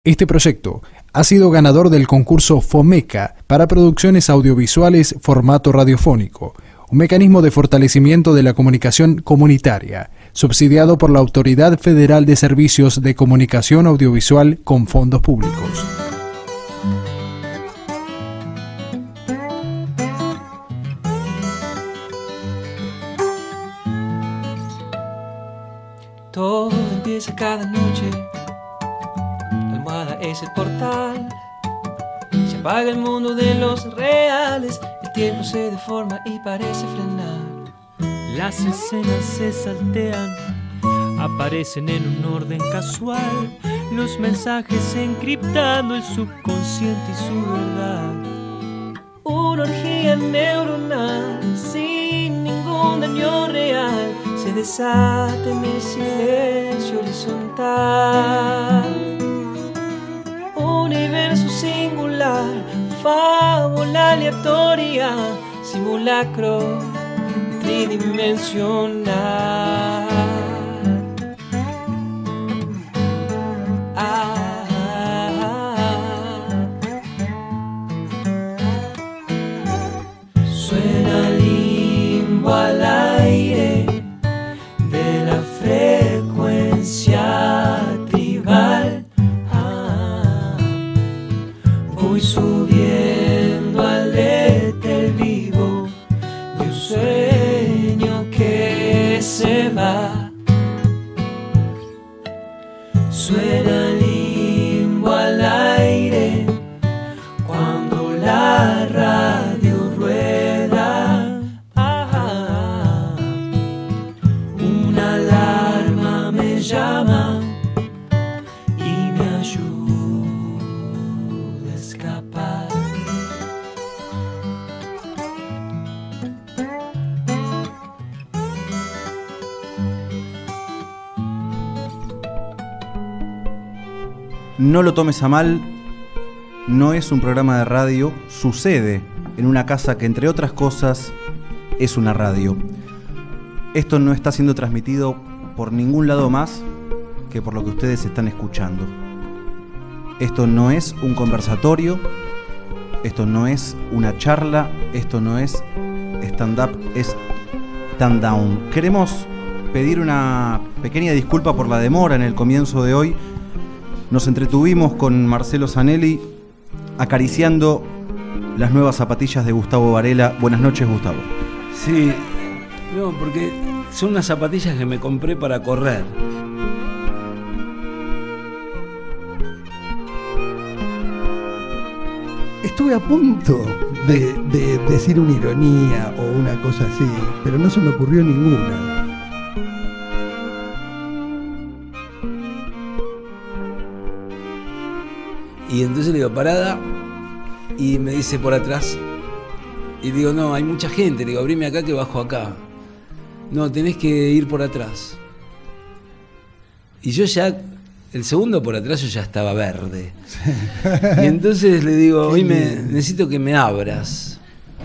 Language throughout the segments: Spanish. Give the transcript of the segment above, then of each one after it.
Este proyecto ha sido ganador del concurso FOMECA para producciones audiovisuales formato radiofónico, un mecanismo de fortalecimiento de la comunicación comunitaria, subsidiado por la Autoridad Federal de Servicios de Comunicación Audiovisual con fondos públicos. Todo empieza cada noche. Es el portal. Se apaga el mundo de los reales. El tiempo se deforma y parece frenar. Las escenas se saltean, aparecen en un orden casual. Los mensajes encriptando el subconsciente y su verdad. Una orgía neuronal sin ningún daño real se desata en el silencio horizontal. Universo singular, fábula aleatoria, simulacro tridimensional. Suena limbo al aire de la frecuencia tribal. Voy subiendo al éter vivo de un sueño que se va. Suena limbo al aire cuando la radio rueda. Una alarma me llama y me ayuda. No lo tomes a mal, no es un programa de radio, sucede en una casa que, entre otras cosas, es una radio. Esto no está siendo transmitido por ningún lado más que por lo que ustedes están escuchando. Esto no es un conversatorio, esto no es una charla, esto no es stand-up, es stand-down. Queremos pedir una pequeña disculpa por la demora en el comienzo de hoy. Nos entretuvimos con Marcelo Zanelli acariciando las nuevas zapatillas de Gustavo Varela. Buenas noches, Gustavo. Sí, no, porque son unas zapatillas que me compré para correr. Estuve a punto de decir una ironía o una cosa así, pero no se me ocurrió ninguna. Y entonces le digo, parada, y me dice por atrás. Y digo, no, hay mucha gente. Le digo, abrime acá que bajo acá. No, tenés que ir por atrás. Y yo ya, el segundo por atrás yo ya estaba verde. Y entonces le digo, hoy necesito que me abras.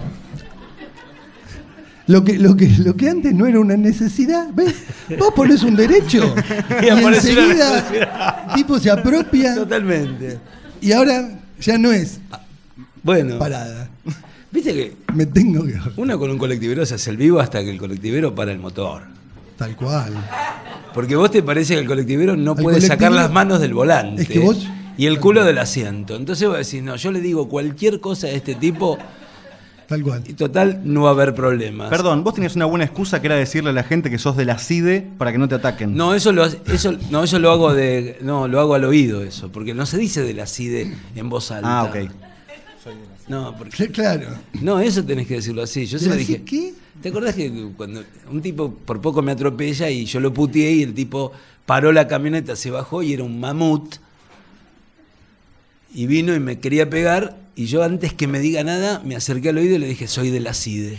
Lo que antes no era una necesidad, ¿ves? Vos ponés un derecho y enseguida el tipo se apropia. Totalmente. Y ahora ya no es parada. Viste que me tengo que... Uno con un colectivero se hace el vivo hasta que el colectivero para el motor. Tal cual. Porque vos te parece que el colectivero no puede sacar las manos del volante. Es que vos... Y el culo del asiento. Entonces vos decís, no, yo le digo cualquier cosa de este tipo... Tal cual. Y total, no va a haber problemas. Perdón, vos tenías una buena excusa que era decirle a la gente que sos de la CIDE para que no te ataquen. No, eso lo hago lo hago al oído eso, porque no se dice de la CIDE en voz alta. Ah, ok. No, porque, claro. No, eso tenés que decirlo así. Yo se lo dije. ¿Qué? ¿Te acordás que cuando un tipo por poco me atropella y yo lo puteé y el tipo paró la camioneta, se bajó y era un mamut? Y vino y me quería pegar, y yo antes que me diga nada, me acerqué al oído y le dije, soy de la CIDE.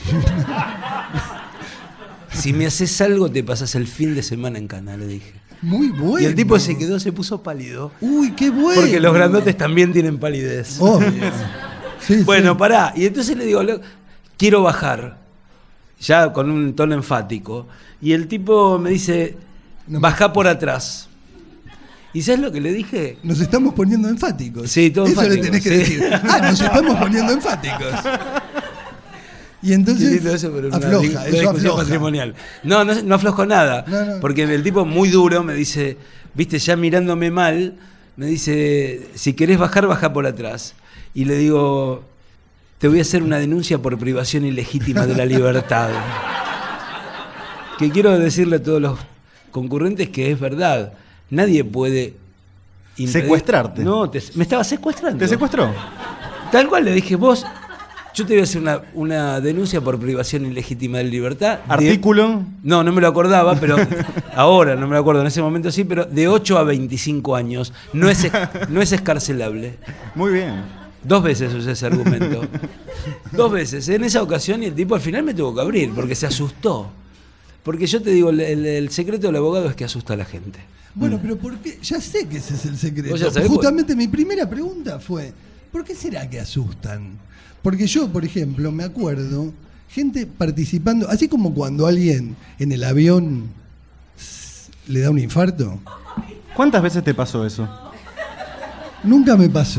Si me haces algo, te pasas el fin de semana en cana, le dije. Muy bueno. Y el tipo se puso pálido. Uy, qué bueno. Porque los grandotes también tienen palidez. Obvio. Sí, bueno, sí. pará. Y entonces le digo, quiero bajar. Ya con un tono enfático. Y el tipo me dice, bajá por atrás. ¿Y sabes lo que le dije? Nos estamos poniendo enfáticos. Sí, todo Eso enfático, le tenés que sí. decir. Nos estamos poniendo enfáticos. Y entonces Qué lindo eso, pero una afloja, eso discusión afloja. matrimonial. No aflojo nada. No. Porque el tipo muy duro me dice, viste, ya mirándome mal, me dice, si querés bajar, baja por atrás. Y le digo, te voy a hacer una denuncia por privación ilegítima de la libertad. Que quiero decirle a todos los concurrentes que es verdad. Nadie puede impedir... Secuestrarte. No, me estaba secuestrando. ¿Te secuestró? Tal cual le dije, vos, yo te voy a hacer una denuncia por privación ilegítima de libertad. ¿Artículo? No me lo acordaba, pero ahora no me lo acuerdo, en ese momento sí, pero de 8 a 25 años. No es escarcelable. Muy bien. 2 veces usé ese argumento. 2 veces. En esa ocasión y el tipo al final me tuvo que abrir porque se asustó. Porque yo te digo, el secreto del abogado es que asusta a la gente. Bueno, pero ¿por qué? Ya sé que ese es el secreto. ¿Vos ya sabés Justamente mi primera pregunta fue, ¿por qué será que asustan? Porque yo, por ejemplo, me acuerdo, gente participando, así como cuando alguien en el avión le da un infarto. ¿Cuántas veces te pasó eso? Nunca me pasó.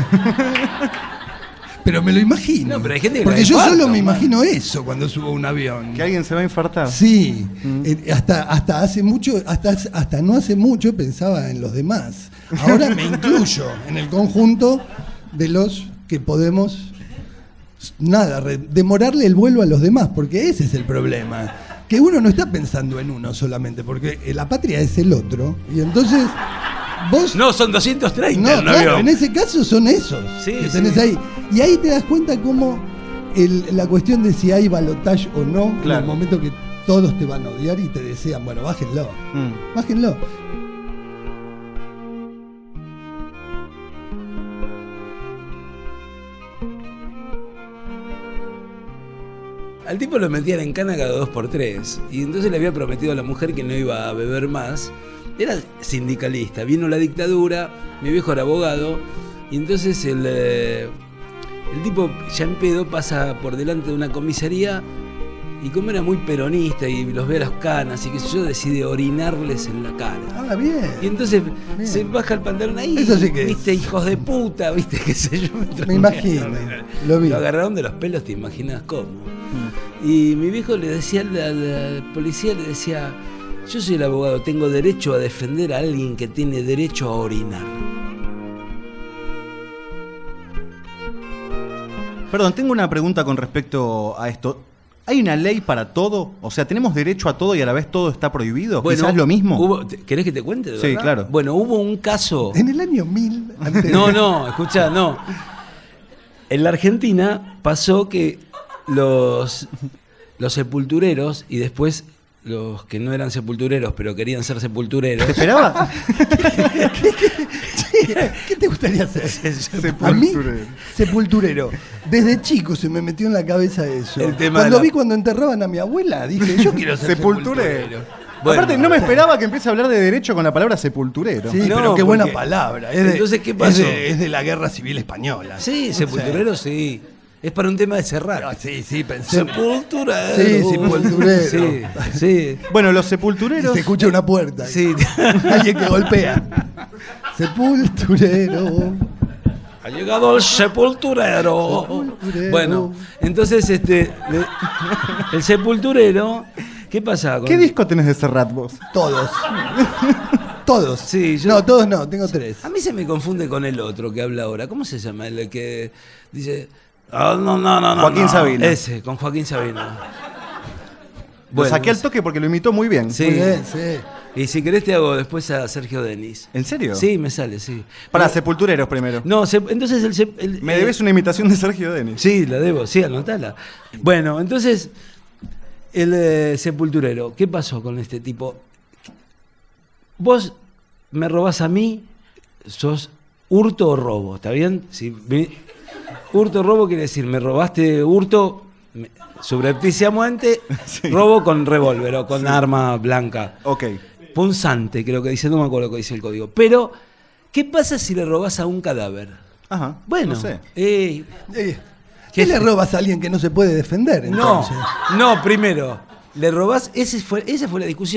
Pero me lo imagino. No, pero hay gente que porque le da yo infarto, solo me man. imagino eso cuando subo a un avión. ¿Que alguien se va a infartar? Sí, hasta hace mucho, hasta no hace mucho pensaba en los demás. Ahora me incluyo en el conjunto de los que podemos demorarle el vuelo a los demás, porque ese es el problema. Que uno no está pensando en uno solamente, porque la patria es el otro, y entonces vos... No, son 230 No, en un claro, avión. en ese caso son esos Sí, que tenés sí. ahí. Y ahí te das cuenta cómo la cuestión de si hay balotaje o no, en Claro. el momento que todos te van a odiar y te desean, bueno, bájenlo, bájenlo. Al tipo lo metían en cana cada 2x3. Y entonces le había prometido a la mujer que no iba a beber más. Era sindicalista. Vino la dictadura, mi viejo era abogado. Y entonces el tipo ya en pedo pasa por delante de una comisaría. Y como era muy peronista y los ve a las canas y qué sé yo, decide orinarles en la cara. Ah, bien. Y entonces Bien. se baja el pantalón ahí. Eso sí que es. viste, hijos de puta, viste, qué sé yo. Me imagino, lo vi. Lo agarraron de los pelos, te imaginas cómo. Y mi viejo le decía al policía, le decía, yo soy el abogado, tengo derecho a defender a alguien que tiene derecho a orinar. Perdón, tengo una pregunta con respecto a esto. ¿Hay una ley para todo? O sea, ¿tenemos derecho a todo y a la vez todo está prohibido? ¿Quizás lo mismo? ¿Querés que te cuente? De Sí, verdad? claro. Bueno, hubo un caso... En el año 1000 antes No, escuchá, no. En la Argentina pasó que los sepultureros y después los que no eran sepultureros pero querían ser sepultureros. ¿Te esperaba? ¿Qué te gustaría hacer? A mí, sepulturero. Desde chico se me metió en la cabeza eso. El tema Cuando de la- vi cuando enterraban a mi abuela, dije, yo quiero ser sepulturero. Bueno, Aparte, no me esperaba que empiece a hablar de derecho con la palabra sepulturero. Sí, No, pero qué buena porque- palabra. Entonces, ¿qué pasó? Es de la Guerra Civil Española. Sí, sepulturero sí. Es para un tema de cerrar. Ah, sí, pensé. Sepulturero. Sí, sepulturero. Sí, sí. Bueno, los Y sepultureros... se escucha una puerta. Sí. Alguien que golpea. Sepulturero. Ha llegado el sepulturero. Sepulturero. Bueno, entonces el sepulturero, ¿qué pasa? ¿Qué disco tenés de Serrat vos? Todos. Todos. Sí, yo- No, todos no, tengo 3. A mí se me confunde con el otro que habla ahora. ¿Cómo se llama? El que dice... "Ah, no. Joaquín Sabina. Ese, con Joaquín Sabina. Lo saqué al toque porque lo imitó muy bien. Sí. Muy bien, sí. Y si querés te hago después a Sergio Denis. ¿En serio? Sí, me sale, sí. Para Pero- sepultureros primero. No, entonces el Me debes una imitación de Sergio Denis. Sí, la debo, sí, anotala. Bueno, entonces, el sepulturero, ¿qué pasó con este tipo? Vos me robás a mí, sos hurto o robo, ¿está bien? Hurto o robo quiere decir, me robaste hurto, subrepticiamente, robo con revólver o con arma blanca. Ok. Punzante, creo que dice, no me acuerdo lo que dice el código. Pero, ¿qué pasa si le robás a un cadáver? Ajá. Bueno, No sé. ¿Qué le robas a alguien que no se puede defender? No, Entonces? no, primero, le robás, esa fue la discusión.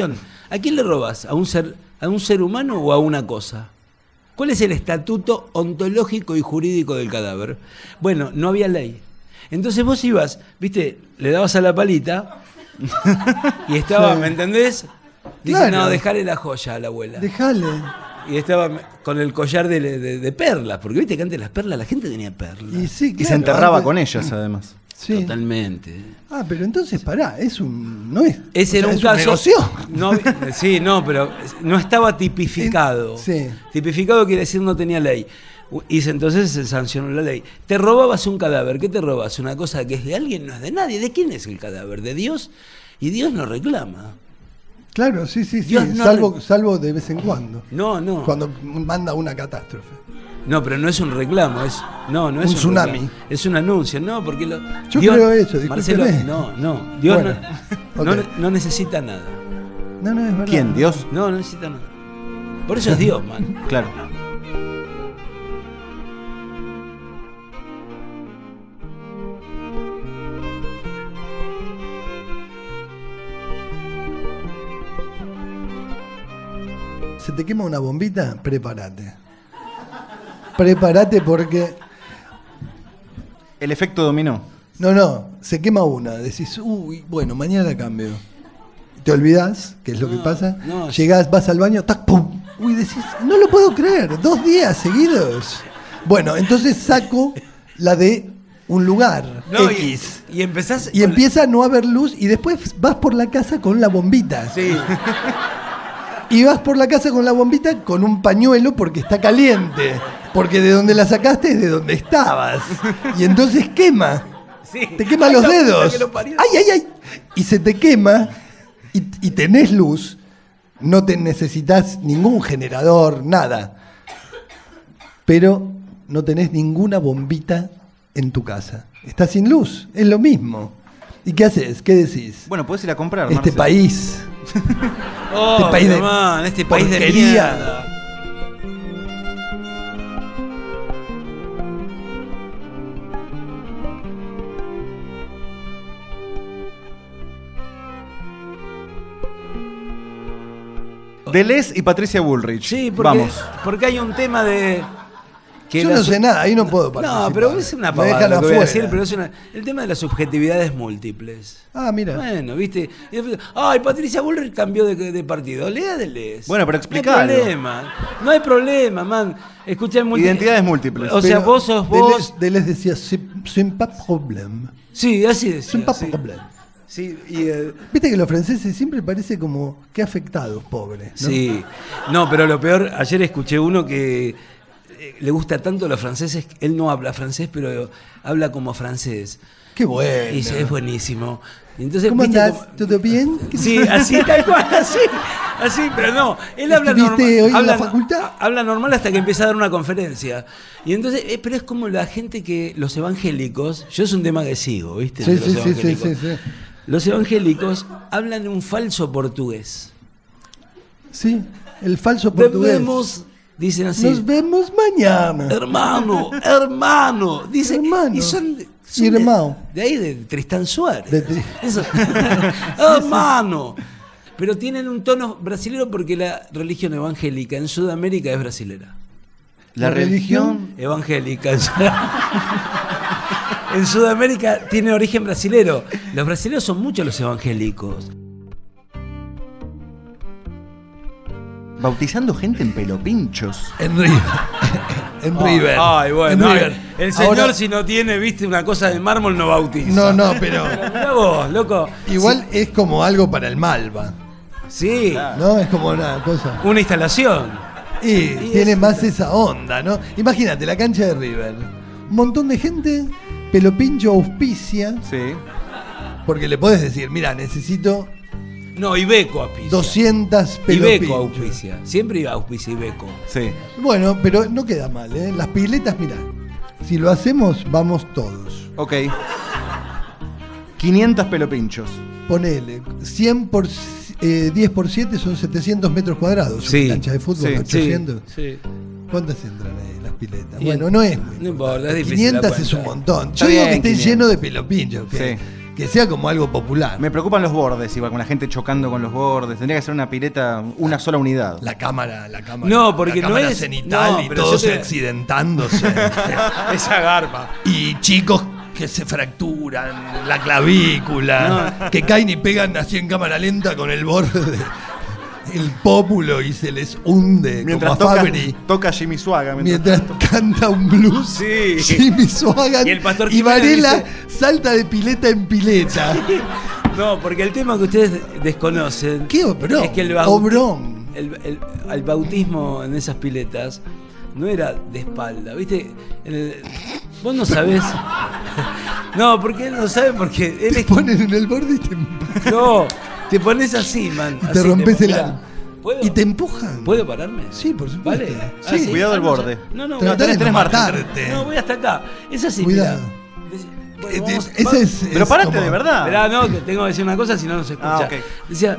¿A quién le robás? ¿A un ser humano o a una cosa? ¿Cuál es el estatuto ontológico y jurídico del cadáver? Bueno, no había ley. Entonces vos ibas, viste, le dabas a la palita y estaba, ¿me entendés? Dice, Claro. no, dejale la joya a la abuela. Dejale. Y estaba con el collar de perlas, porque viste que antes las perlas, la gente tenía perlas. Y sí, Y se claro, enterraba antes- con ellas, además. Sí. Totalmente. Ah, pero entonces pará, no es. Ese o era sea, un es caso. negocio. No, sí, no, pero no estaba tipificado. Sí. Tipificado quiere decir no tenía ley. Y entonces se sancionó la ley. Te robabas un cadáver. ¿Qué te robas? Una cosa que es de alguien, no es de nadie. ¿De quién es el cadáver? De Dios. Y Dios no reclama. Claro, sí. Dios no salvo de vez en cuando. No. Cuando manda una catástrofe. No, pero no es un reclamo, no es un tsunami. reclamo. Es un anuncio, no, porque Yo creo eso, Marcelo, discúlpeme. no, Dios Bueno, ok. no necesita nada. No, es verdad. ¿Quién? ¿Dios? No necesita nada. Por eso es Dios, man. Claro. ¿Se te quema una bombita? Prepárate. Prepárate porque... El efecto dominó. No, se quema una. Decís, uy, bueno, mañana la cambio. Te olvidás, que es lo que pasa. no, Llegás, vas al baño, tac, pum. Uy, decís, no lo puedo creer, 2 días seguidos. Bueno, entonces saco la de un lugar, No, X. y empezás. Y empieza a no haber luz y después vas por la casa con la bombita. Sí. Y vas por la casa con la bombita con un pañuelo porque está caliente. Porque de donde la sacaste es de donde estabas. Y entonces quema. Sí. Te quema Ay, los la puta dedos. que lo parió. ¡Ay! Y se te quema y tenés luz. No te necesitas ningún generador, nada. Pero no tenés ninguna bombita en tu casa. Estás sin luz, es lo mismo. ¿Y qué haces? ¿Qué decís? Bueno, podés ir a comprar, Este Marce. país. Oh, Este país de man, este país de porquería. mierda. Deleuze y Patricia Bullrich. Sí, porque, Vamos. porque hay un tema de. que Yo la no su- sé nada, ahí no puedo participar. No, pero es una Me pavada dejan lo que voy a afuera. decir, pero es el tema de las subjetividades múltiples. Ah, mira. Bueno, viste. Y después, ay, Patricia Bullrich cambió de partido. Lea Deleuze. Bueno, pero explicalo. No hay problema, man. Escucha Identidades múltiples. O sea, Pero vos sos vos. Deleuze decía, c'est pas problème. Sí, así decía. C'est pas sí. problème. Sí, y, Viste que los franceses siempre parece como que afectados, pobres. ¿no? sí. No, pero lo peor, ayer escuché uno que le gusta tanto a los franceses. Él no habla francés, pero habla como francés. Qué bueno. Y es buenísimo. Y entonces, ¿Cómo ¿viste andás? cómo- ¿Todo bien? Sí, así, tal cual, así, pero no, él habla ¿Estuviste normal. hoy en habla, la facultad? Habla normal hasta que empieza a dar una conferencia. Y entonces, pero es como la gente que, los evangélicos, yo es un tema que sigo, ¿viste? Sí, De los sí, sí, evangélicos. sí, sí. Los evangélicos hablan un falso portugués. Sí, el falso portugués. Debemos, dicen así. Nos vemos mañana. Hermano, dice, Hermano. y son Hermano. de ahí de Tristán Suárez. De- Eso. Hermano. Pero tienen un tono brasilero porque la religión evangélica en Sudamérica es brasilera. La religión. Evangélica. En Sudamérica tiene origen brasilero. Los brasileños son muchos los evangélicos. Bautizando gente en pelopinchos. En River. En River. Ay, En bueno. River. El señor, Ahora- si no tiene, viste, una cosa de mármol, no bautiza. No, pero Mirá vos, loco. igual es como algo para el Malva. Sí, ¿No? Es como una cosa. una instalación. Y tiene más esa onda, ¿no? Imagínate, la cancha de River. Un montón de gente, Pelopincho auspicia, Sí. porque le podés decir, mira, necesito No, Ibeco auspicia. 200 Ibeco Pelopinchos. auspicia. Siempre iba a auspicia Ibeco. Sí. Bueno, pero no queda mal, ¿eh? Las piletas, mira, si lo hacemos, vamos todos. Ok. 500 pelopinchos. Ponele, 100 por 10 por 7 son 700 metros cuadrados. Sí, Una cancha de fútbol, sí, 800. Sí. ¿Cuántas entran ahí las piletas? Y bueno, no es muy no importa, es difícil 500 la es un cuenta. montón. Está Yo digo bien, que esté 500. lleno de pelopinchos. Sí. que sea como algo popular. Me preocupan los bordes, igual, con la gente chocando con los bordes. Tendría que ser una pileta, una sola unidad. La cámara. No, porque la no cámara es- cenital no, y pero todos yo te- accidentándose. Esa garpa. Y chicos que se fracturan la clavícula, que caen y pegan así en cámara lenta con el borde, el pópulo y se les hunde Mientras como a Fabri. toca Jimmy Swaggart. Mientras canta un blues, Sí. Jimmy Swaggart Y el Pastor y Jiménez Varela dice- salta de pileta en pileta. No, porque el tema que ustedes desconocen ¿Qué obrón? es que Obrón. el bautismo en esas piletas no era de espalda, ¿viste? Vos no sabés. No, porque él no sabe, porque él Te es. ponen en el borde y te, No, te pones así, man. te así, rompes el mirá. alma. ¿Puedo? Y te empujan. ¿Puedo pararme? Sí, por supuesto. ¿Vale? Sí. Así. Cuidado del no, borde. No, Tratá de tenés no margen. matarte. No, voy hasta acá. Es así. Cuidado. Mirá. Bueno, vamos- Ese es, Pero es parate como- de verdad. Esperá, no, que tengo que decir una cosa, si no, no se escucha. Ah, ok. Decía,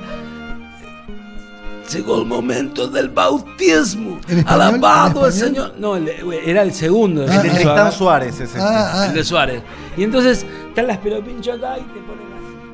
llegó el momento del bautismo. ¿En español? Alabado ¿En el español? Señor. No, era el segundo. Ah, El de ah. Tristán Suárez es este. Ah, El de Suárez. Y entonces están las pelopinchos acá y te ponen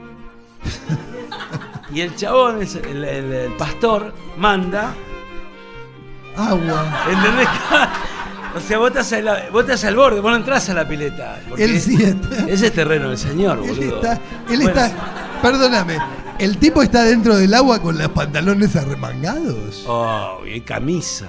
así. Y el chabón, el pastor, manda. agua. ¿Entendés? O sea, vos estás al borde, vos no entras a la pileta. porque Él sí está. Ese es terreno del Señor, Él boludo. está, Bueno, perdóname, el tipo está dentro del agua con los pantalones arremangados. Oh, y camisa.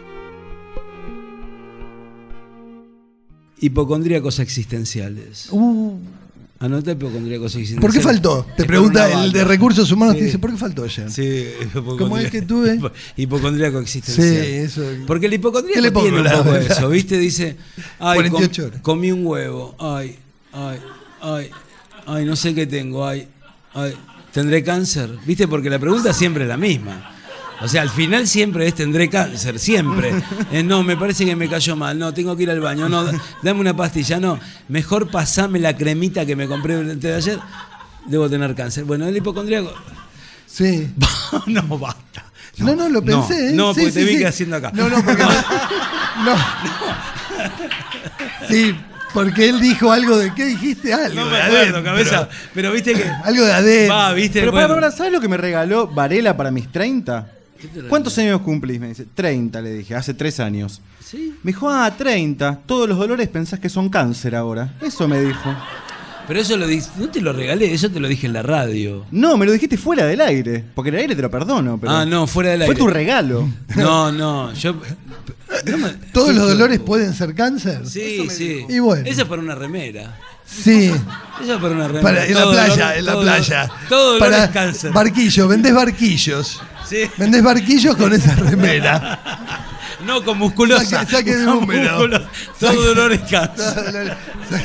Hipocondríacos existenciales. Anota hipocondríacos existenciales. ¿Por qué faltó? Te Es pregunta por una el de banda. recursos humanos, Sí. te dice, ¿por qué faltó ayer? Sí, ¿Cómo es que tuve? Hipocondríaco existencial. Sí, eso. Porque el ¿Qué hipocondríaco le pongo, tiene un la poco verdad? eso, ¿viste? Dice, ay, 48 horas. comí un huevo, ay, no sé qué tengo, ay, ¿tendré cáncer? ¿Viste? Porque la pregunta siempre es la misma. O sea, al final siempre es ¿tendré cáncer? Siempre. No, me parece que me cayó mal. No, tengo que ir al baño. No, dame una pastilla. No, mejor pasame la cremita que me compré antes de ayer. Debo tener cáncer. Bueno, el hipocondríaco... Sí. No, basta. No, lo pensé. ¿eh? No, Sí, porque sí, te vi sí. que haciendo acá. No, porque no. Sí, porque él dijo algo de ¿qué dijiste? Algo No de me acuerdo, adentro. cabeza. Pero viste que. Algo de adentro. Va, viste. Pero bueno. para, ¿sabes lo que me regaló Varela para mis 30? ¿Qué te regaló? ¿Cuántos años cumplís? Me dice, 30, le dije, hace 3 años. Sí. Me dijo, 30, todos los dolores pensás que son cáncer ahora. Eso me dijo. Pero eso lo dije. No te lo regalé, eso te lo dije en la radio. No, me lo dijiste fuera del aire. Porque en el aire te lo perdono. Pero Ah, no, fuera del aire. fue tu regalo. No, yo. ¿Todos los dolores pueden ser cáncer? Sí, sí. Y bueno. Eso es para una remera. Sí. Eso es para una remera. Para, en la Todo playa, dolor- en la todo- playa. Todo dolor Para es cáncer. barquillo, vendés barquillos. Sí. Vendés barquillos con esa remera. No, con musculosa. Saque de Con número. musculosa. Todo dolor es cáncer.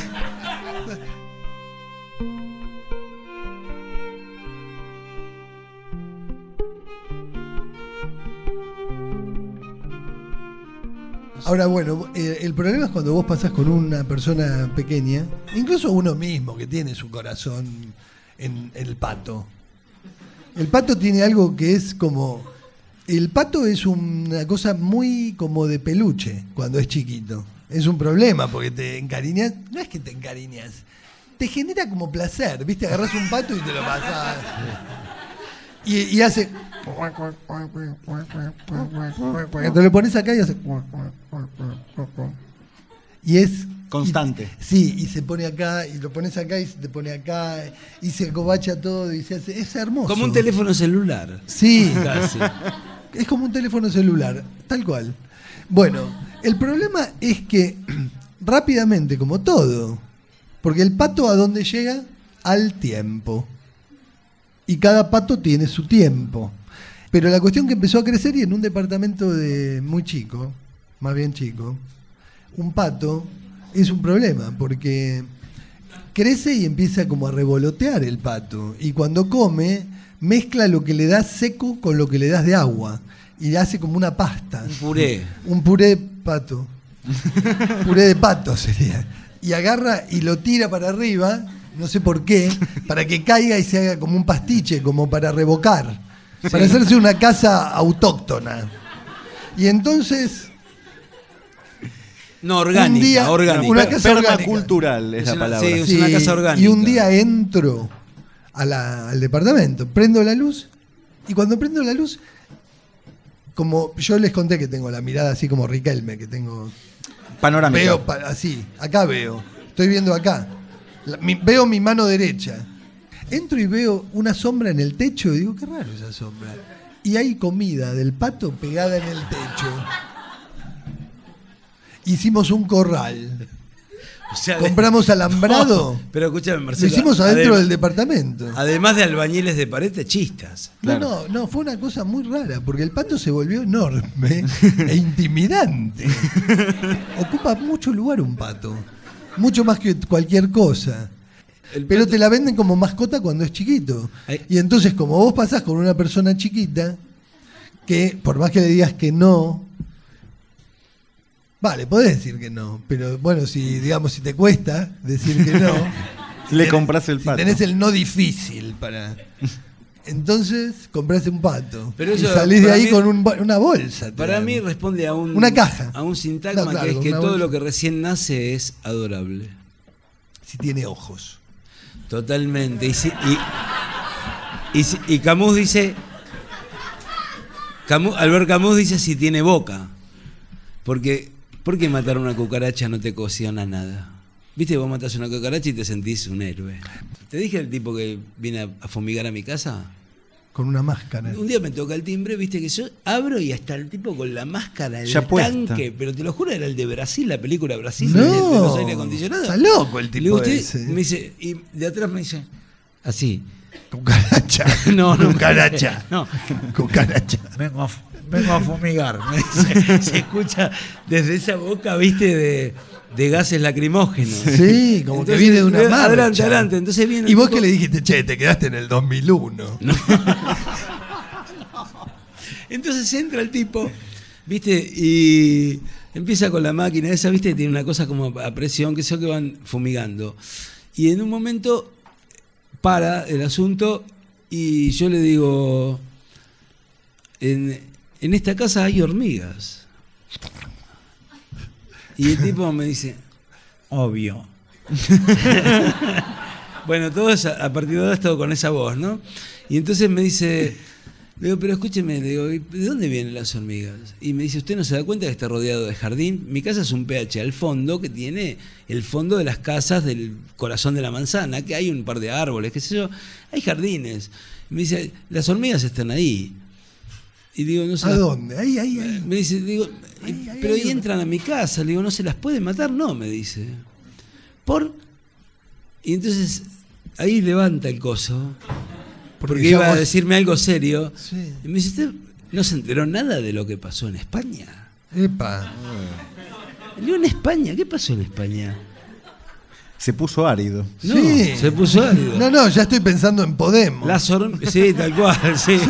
Ahora, bueno, el problema es cuando vos pasás con una persona pequeña, incluso uno mismo que tiene su corazón en el pato. El pato tiene algo que es como... El pato es una cosa muy como de peluche cuando es chiquito. Es un problema porque te encariñas. No es que te encariñas, te genera como placer, ¿viste? Agarrás un pato y te lo pasás. Y hace... Te lo pones acá y hace... Y es... Constante. Sí, y se pone acá, y lo pones acá, y se te pone acá, y se acobacha todo, y se hace... Es hermoso. Como un teléfono celular. Sí, Casi. es como un teléfono celular, tal cual. Bueno, el problema es que rápidamente, como todo, porque el pato ¿a dónde llega? Al tiempo. Y cada pato tiene su tiempo. Pero la cuestión que empezó a crecer y en un departamento de muy chico, más bien chico, un pato es un problema porque crece y empieza como a revolotear el pato. Y cuando come, mezcla lo que le das seco con lo que le das de agua. Y hace como una pasta. Un puré. Un puré de pato. Puré de pato sería. Y agarra y lo tira para arriba, no sé por qué, para que caiga y se haga como un pastiche, como para revocar. Para hacerse una casa autóctona. Y entonces No, orgánica, orgánica. Una casa orgánica. Permacultural es la palabra. Sí, es una casa orgánica. Y un día entro al departamento, prendo la luz, y cuando prendo la luz, como yo les conté que tengo la mirada así como Riquelme, que tengo... Panorámica. Veo así, acá veo, estoy viendo acá. Veo mi mano derecha. Entro y veo una sombra en el techo y digo, qué raro esa sombra. Y hay comida del pato pegada en el techo. Hicimos un corral. O sea, Compramos alambrado. No, pero escúchame, Lo Marcelo. hicimos adentro del departamento. Además de albañiles de pared, chistas. Claro. No, fue una cosa muy rara, porque el pato se volvió enorme e intimidante. Ocupa mucho lugar un pato, mucho más que cualquier cosa. Pero te la venden como mascota cuando es chiquito. Y entonces, como vos pasás con una persona chiquita, que por más que le digas que no, vale, podés decir que no, pero bueno, si te cuesta decir que no, Le compras el si pato. tenés el no difícil para... Entonces compras un pato. Pero y eso, salís de para ahí mí- con una bolsa. te Para dan. mí responde a Una caja. a un sintagma No, claro, que es que una todo bolsa. lo que recién nace es adorable. Si tiene ojos. Totalmente. Y Camus dice... Albert Camus dice si tiene boca. ¿Por qué matar a una cucaracha no te cocina nada? ¿Viste? Vos matás una cucaracha y te sentís un héroe. ¿Te dije el tipo que viene a fumigar a mi casa? Con una máscara. Un día me toca el timbre, viste que yo abro y hasta el tipo con la máscara, el Ya puesta. tanque, pero te lo juro, era el de Brasil, la película Brasil, No, de los aire acondicionados. está loco el Le tipo digo, "Usted", ese. me dice, y de atrás me dice, así. Cucaracha. No, Cucaracha. No, Cucaracha. vengo a fumigar. Me dice, se escucha desde esa boca, viste, de gases lacrimógenos. Sí, como que Entonces, viene de una marcha. Adelante. Entonces viene ¿Y el vos tipo- que le dijiste, che, te quedaste en el 2001? Entonces entra el tipo, ¿viste? Y empieza con la máquina esa, ¿viste? Tiene una cosa como a presión, que sé que van fumigando. Y en un momento para el asunto y yo le digo, en esta casa hay hormigas. Y el tipo me dice, obvio. Bueno, todo es a partir de ahora es todo con esa voz, ¿no? Y entonces me dice, le digo, pero escúcheme, le digo, ¿de dónde vienen las hormigas? Y me dice, ¿usted no se da cuenta que está rodeado de jardín? Mi casa es un PH al fondo que tiene el fondo de las casas del corazón de la manzana, que hay un par de árboles, qué sé yo, hay jardines. Y me dice, las hormigas están ahí. Y digo, no sé. ¿A dónde? Ahí. Me dice, digo, pero ahí entran a mi casa. Le digo, ¿no se las puede matar? No, me dice. Y entonces ahí levanta el coso, porque ya iba a vos- decirme algo serio. Sí. Y me dice, ¿usted no se enteró nada de lo que pasó en España? Epa. Le digo, ¿en España? ¿Qué pasó en España? Se puso árido. No, Sí. se puso árido. No, ya estoy pensando en Podemos. Sí, tal cual, sí.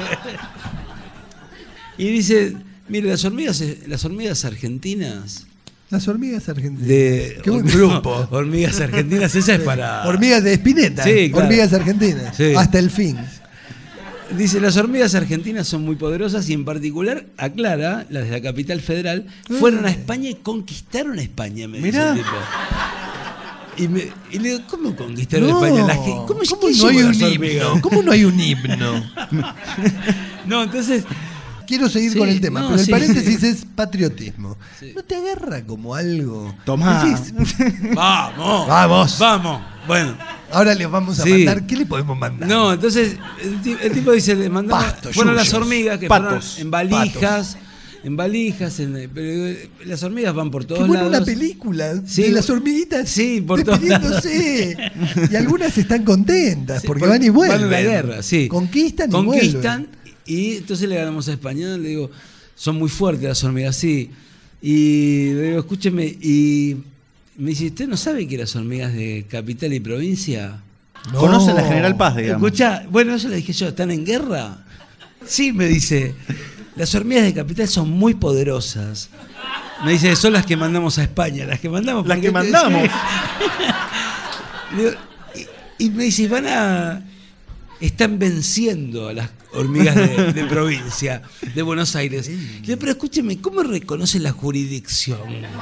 Y dice, mire, las hormigas argentinas... Las hormigas argentinas. Qué buen grupo. Hormigas argentinas, esa es para... Hormigas de Spinetta. Sí, claro. Hormigas argentinas. Sí. Hasta el fin. Dice, las hormigas argentinas son muy poderosas y en particular, aclara, las de la capital federal, fueron a España y conquistaron España, me dice Mirá. el tipo. Y le digo, ¿cómo conquistaron España? ¿Cómo no hay un himno? ¿Cómo no hay un himno? No, entonces... Quiero seguir Sí, con el tema, no, pero el sí. paréntesis es patriotismo. Sí. ¿No te agarra como algo? Tomá. Decís, Vamos. Bueno. ahora les vamos a Sí. mandar. ¿Qué le podemos mandar? No, entonces el tipo dice, le mandamos, Pasto, fueron yuyos, las hormigas que patos, fueron en valijas, pero las hormigas van por Qué todos buena lados. una película Sí. de las hormiguitas Sí, por todos despidiéndose. Y algunas están contentas Sí, porque van y vuelven. Van a la guerra, sí. Conquistan y Conquistan vuelven. y entonces le ganamos a España. Le digo, son muy fuertes las hormigas, sí. Y le digo, escúcheme, y me dice, ¿usted no sabe que las hormigas de capital y provincia? No. Conocen a General Paz, digamos. Escucha, bueno, eso le dije yo, ¿están en guerra? Sí, me dice, las hormigas de capital son muy poderosas. Me dice, son las que mandamos a España, las que mandamos. Las ¿por qué que te mandamos. decía? Le digo, y me dice, están venciendo a las hormigas de provincia, de Buenos Aires. Le digo, pero escúcheme, ¿cómo reconoce la jurisdicción?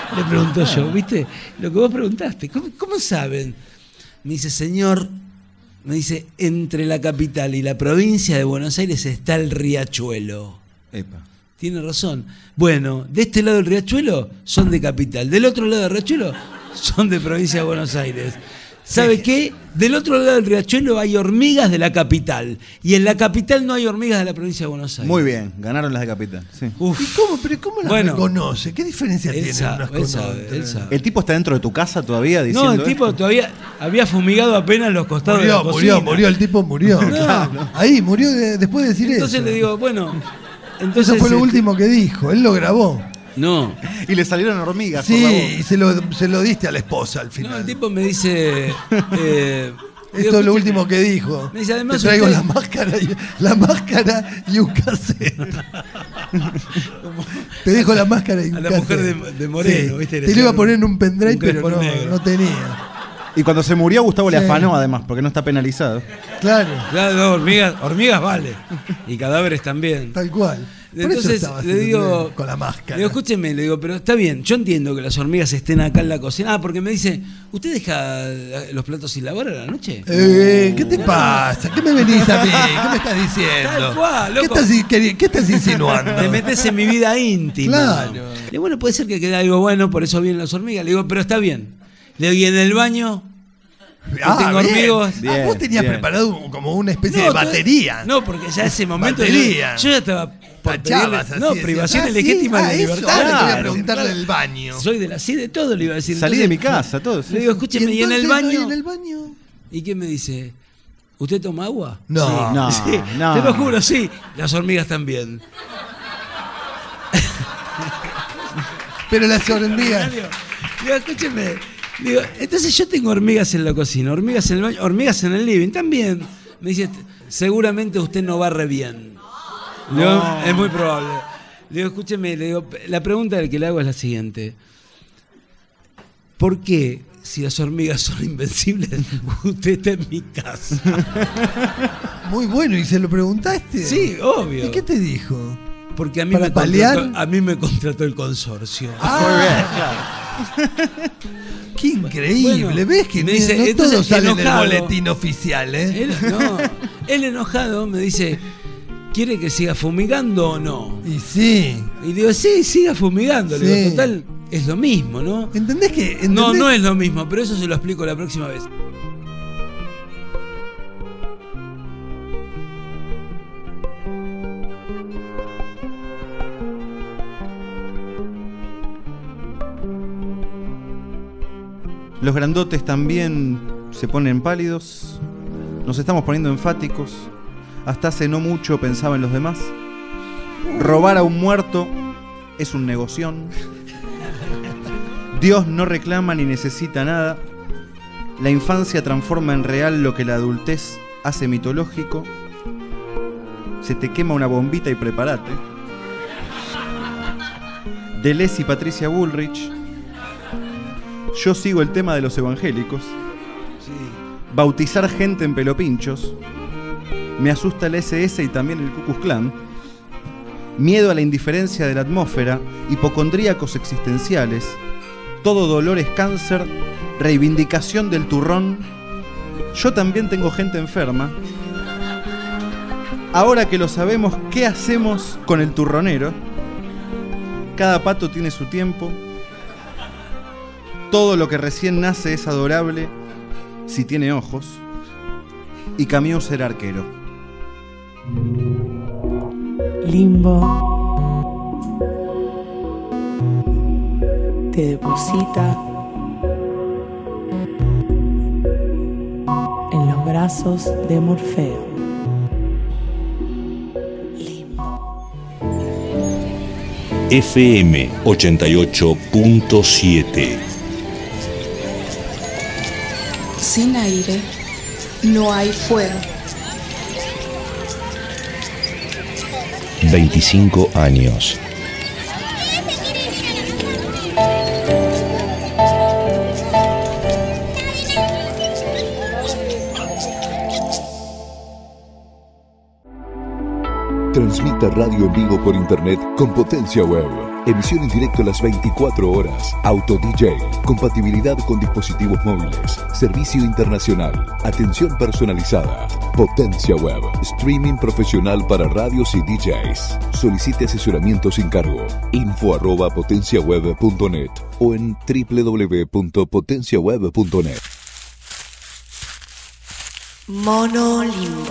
Le pregunto yo, ¿viste? Lo que vos preguntaste, ¿cómo saben? Me dice, señor, entre la capital y la provincia de Buenos Aires está el riachuelo. Epa. Tiene razón. Bueno, de este lado del riachuelo son de capital. Del otro lado del riachuelo son de provincia de Buenos Aires. ¿Sabe qué? Del otro lado del riachuelo hay hormigas de la capital. Y en la capital no hay hormigas de la provincia de Buenos Aires. Muy bien, ganaron las de capital. Sí. Uf. ¿Y cómo? ¿Pero cómo las reconoce? ¿Qué diferencia Él tiene sabe, unas él con sabe, otras? él sabe. ¿El tipo está dentro de tu casa todavía diciendo No, el tipo esto? todavía había fumigado apenas los costados de la cocina. Murió, el tipo murió. No. Ahí, murió después de decir Entonces eso. le digo, bueno... Entonces, eso fue lo último que dijo, él lo grabó. No. Y le salieron hormigas por la boca. Sí, y se lo diste a la esposa al final. No, el tipo me dice... Esto es lo último que dijo. Me dice, además te traigo usted- la máscara y un cassette. Te dejo la máscara y un A la cassette. mujer de Moreno, Sí. ¿viste? Le Te lo iba a hacían poner en un pendrive, un pero crespón negro. no tenía. Y cuando se murió, Gustavo le Sí. afanó además, porque no está penalizado. Claro, Claro, no, hormigas vale. Y cadáveres también. tal cual. Por eso Entonces estaba le haciendo digo, con la máscara. Le digo, escúcheme, le digo, pero está bien, yo entiendo que las hormigas estén acá en la cocina. Ah, porque me dice, ¿usted deja los platos sin lavar a la noche? ¿Qué te pasa? ¿Qué me venís a mí? ¿Qué me estás diciendo? Tal cual, loco. ¿Qué estás insinuando? Te metes en mi vida íntima. Claro. Le digo, bueno, puede ser que quede algo bueno, por eso vienen las hormigas. Le digo, pero está bien. Le digo, ¿y en el baño? tengo bien. hormigos. Bien, Vos tenías bien. preparado como una especie de No, batería. No, porque ya ese momento Batería. yo ya estaba por Tachabas pedirle- así, privación decías, ilegítima de eso, libertad. ahora te voy a Claro, preguntarle claro. del baño. Soy de la sí de todo, le iba a decir. Salí de Entonces, mi casa, todo. Le digo, escúcheme, ¿y en el entonces, baño? ¿y en el baño? ¿Y qué me dice? ¿Usted toma agua? No. Sí, No, sí, no. te lo juro, sí. Las hormigas también. Pero las hormigas. Digo, escúcheme. Digo, entonces yo tengo hormigas en la cocina, hormigas en el baño, hormigas en el living también. Me dice, seguramente usted no barre bien. Le digo, es muy probable. Le digo, escúcheme, le digo, la pregunta que le hago es la siguiente. ¿Por qué, si las hormigas son invencibles, usted está en mi casa? Muy bueno, ¿y se lo preguntaste? Sí, obvio. ¿Y qué te dijo? Porque a mí, ¿Para paliar? a mí me contrató el consorcio. Qué increíble. Bueno, ¿Ves que me dice, no entonces, todo sale en el enojado. boletín oficial, eh? Él enojado me dice, ¿quiere que siga fumigando o no? Y sí. Y digo, sí, siga fumigando. Le Sí. digo, total, es lo mismo, ¿no? ¿Entendés que? No, entendés? no es lo mismo, pero eso se lo explico la próxima vez. Los grandotes también se ponen pálidos. Nos estamos poniendo enfáticos. Hasta hace no mucho pensaba en los demás. Robar a un muerto es un negoción. Dios no reclama ni necesita nada. La infancia transforma en real lo que la adultez hace mitológico. Se te quema una bombita y prepárate. Deleuze y Patricia Bullrich. Yo sigo el tema de los evangélicos. Bautizar gente en pelopinchos. Me asusta el SS y también el Ku Klux Klan. Miedo a la indiferencia de la atmósfera. Hipocondríacos existenciales. Todo dolor es cáncer. Reivindicación del turrón. Yo también tengo gente enferma. Ahora que lo sabemos, ¿qué hacemos con el turronero? Cada pato tiene su tiempo. Todo lo que recién nace es adorable si tiene ojos. Y Camus será arquero. Limbo te deposita en los brazos de Morfeo. Limbo. FM 88.7. Sin aire no hay fuego. 25 años. Transmite radio en vivo por internet con Potencia Web. Emisión en directo las 24 horas. Auto DJ. Compatibilidad con dispositivos móviles. Servicio internacional. Atención personalizada. Potencia Web. Streaming profesional para radios y DJs. Solicite asesoramiento sin cargo. info@potenciaweb.net o en www.potenciaweb.net. Mono limbo.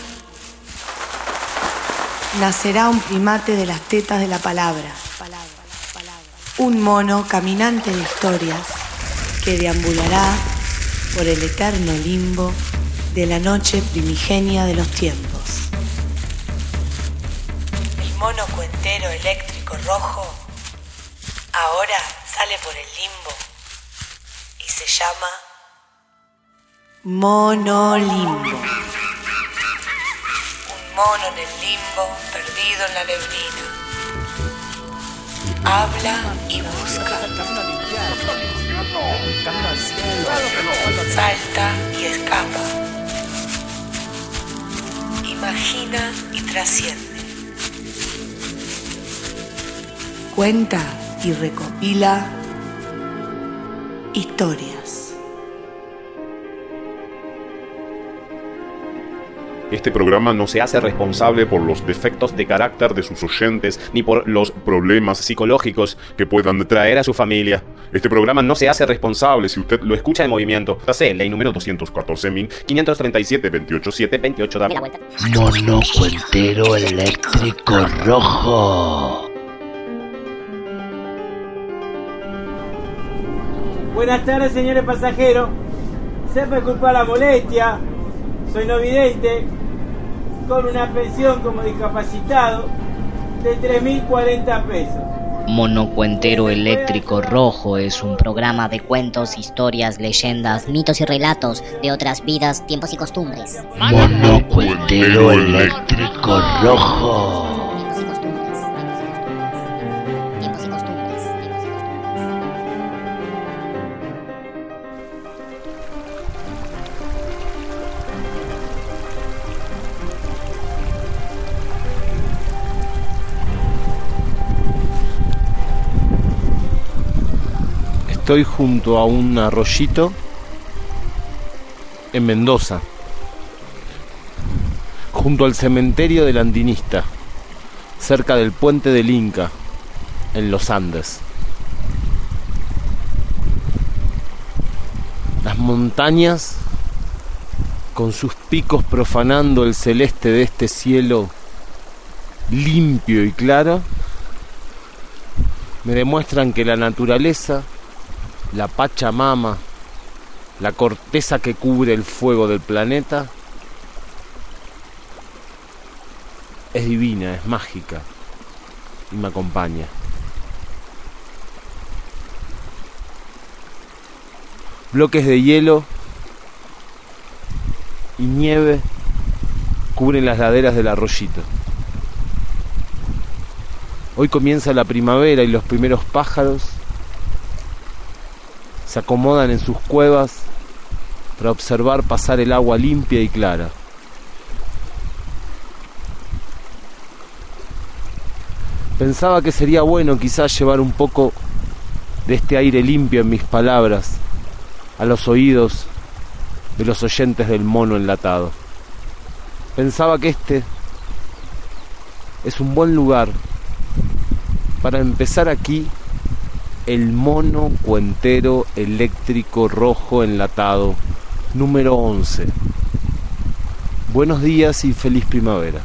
Nacerá un primate de las tetas de la palabra. Un mono caminante de historias que deambulará por el eterno limbo de la noche primigenia de los tiempos. El mono cuentero eléctrico rojo ahora sale por el limbo y se llama Monolimbo. Un mono en el limbo, perdido en la neblina. Habla y busca. Salta y escapa. Imagina y trasciende. Cuenta y recopila historias. Este programa no se hace responsable por los defectos de carácter de sus oyentes ni por los problemas psicológicos que puedan traer a su familia. Este programa no se hace responsable si usted lo escucha en movimiento. Tase ley número 214.537-287-28. Dame la vuelta. Mono cuentero eléctrico rojo. Buenas tardes, señores pasajeros. Sepa disculpar la molestia. Soy no vidente, con una pensión como discapacitado de 3.040 pesos. Mono Cuentero Eléctrico Rojo es un programa de cuentos, historias, leyendas, mitos y relatos de otras vidas, tiempos y costumbres. Mono Cuentero Eléctrico Rojo. Estoy junto a un arroyito en Mendoza, junto al cementerio del Andinista, cerca del puente del Inca, en los Andes. Las montañas, con sus picos profanando el celeste de este cielo limpio y claro, me demuestran que la naturaleza, la Pachamama, la corteza que cubre el fuego del planeta, es divina, es mágica y me acompaña. Bloques de hielo y nieve cubren las laderas del arroyito. Hoy comienza la primavera y los primeros pájaros se acomodan en sus cuevas para observar pasar el agua limpia y clara. Pensaba que sería bueno quizás llevar un poco de este aire limpio en mis palabras a los oídos de los oyentes del mono enlatado. Pensaba que este es un buen lugar para empezar aquí el mono cuentero eléctrico rojo enlatado número 11. Buenos días y feliz primavera.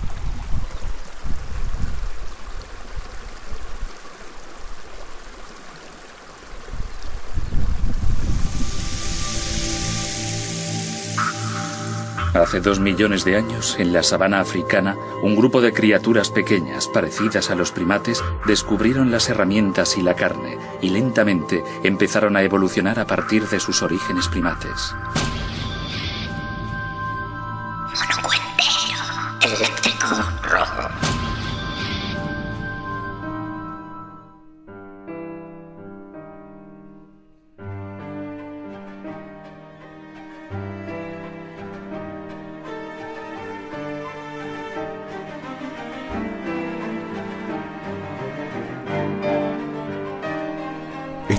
Hace 2 millones de años, en la sabana africana, un grupo de criaturas pequeñas, parecidas a los primates, descubrieron las herramientas y la carne, y lentamente empezaron a evolucionar a partir de sus orígenes primates. Mono cuentero eléctrico rojo.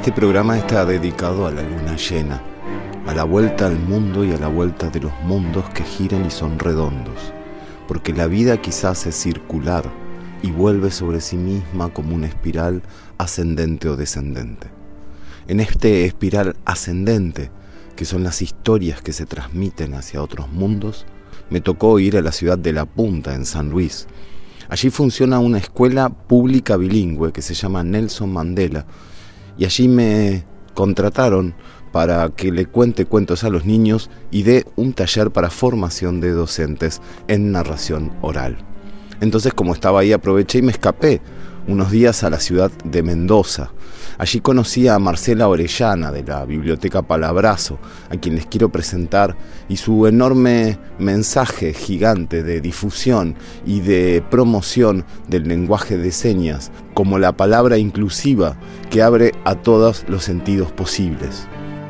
Este programa está dedicado a la luna llena, a la vuelta al mundo y a la vuelta de los mundos que giran y son redondos, porque la vida quizás es circular y vuelve sobre sí misma como una espiral ascendente o descendente. En este espiral ascendente, que son las historias que se transmiten hacia otros mundos, me tocó ir a la ciudad de La Punta, en San Luis. Allí funciona una escuela pública bilingüe que se llama Nelson Mandela, y allí me contrataron para que le cuente cuentos a los niños y dé un taller para formación de docentes en narración oral. Entonces, como estaba ahí, aproveché y me escapé unos días a la ciudad de Mendoza. Allí conocí a Marcela Orellana de la Biblioteca Palabrazo, a quien les quiero presentar, y su enorme mensaje gigante de difusión y de promoción del lenguaje de señas como la palabra inclusiva que abre a todos los sentidos posibles.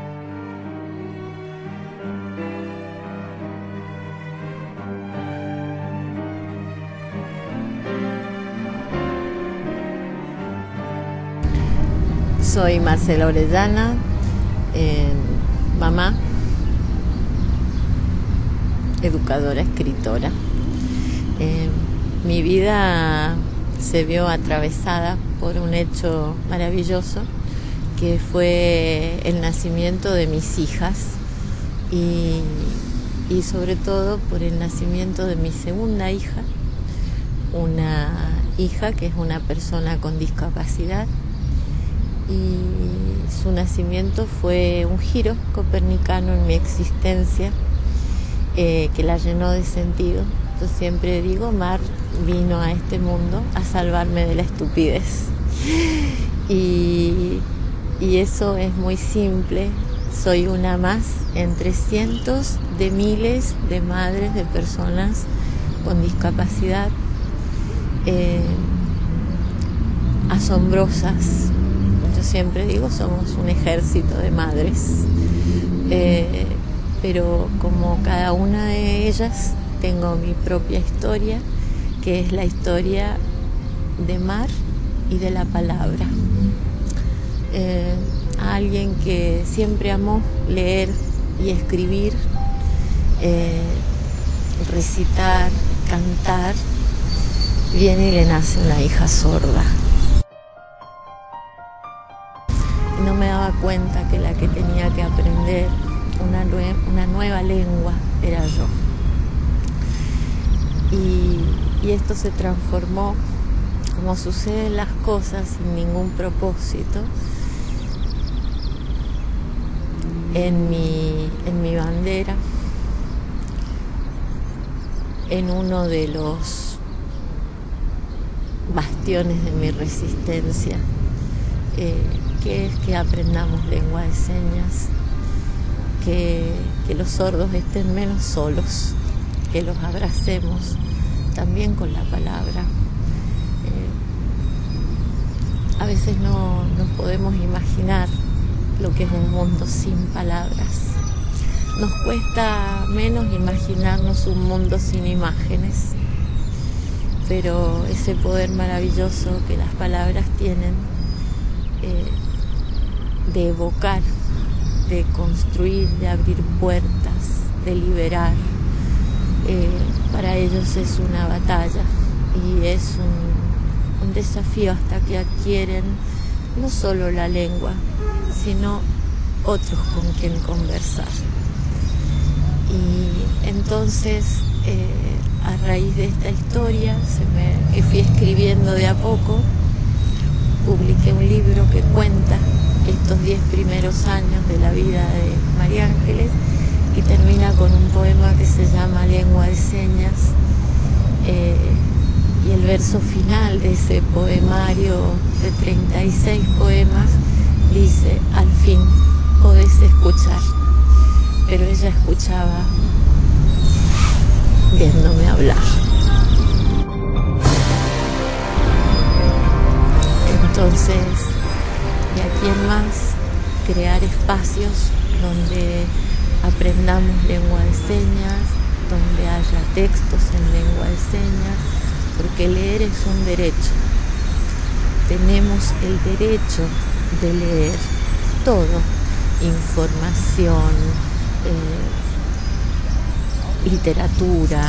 Soy Marcela Orellana, mamá, educadora, escritora. Mi vida se vio atravesada por un hecho maravilloso que fue el nacimiento de mis hijas y sobre todo por el nacimiento de mi segunda hija, una hija que es una persona con discapacidad. Y su nacimiento fue un giro copernicano en mi existencia que la llenó de sentido. Yo siempre digo, Mar vino a este mundo a salvarme de la estupidez. Y eso es muy simple. Soy una más entre cientos de miles de madres de personas con discapacidad asombrosas. Yo siempre digo, somos un ejército de madres, pero como cada una de ellas tengo mi propia historia, que es la historia de Mar y de la palabra. A alguien que siempre amó leer y escribir, recitar, cantar, viene y le nace una hija sorda. No me daba cuenta que la que tenía que aprender una nueva lengua era yo. Y esto se transformó, como suceden las cosas sin ningún propósito, en mi bandera, en uno de los bastiones de mi resistencia, que es que aprendamos lengua de señas, que los sordos estén menos solos, que los abracemos también con la palabra. A veces no nos podemos imaginar lo que es un mundo sin palabras. Nos cuesta menos imaginarnos un mundo sin imágenes, pero ese poder maravilloso que las palabras tienen de evocar, de construir, de abrir puertas, de liberar, para ellos es una batalla y es un desafío hasta que adquieren no solo la lengua, sino otros con quien conversar. Y entonces, a raíz de esta historia que fui escribiendo de a poco, publiqué un libro que cuenta estos 10 primeros años de la vida de María Ángeles y termina con un poema que se llama Lengua de Señas, y el verso final de ese poemario de 36 poemas dice: al fin podés escuchar. Pero ella escuchaba viéndome hablar. Entonces, de aquí en más, crear espacios donde aprendamos lengua de señas, donde haya textos en lengua de señas, porque leer es un derecho. Tenemos el derecho de leer todo, información, literatura,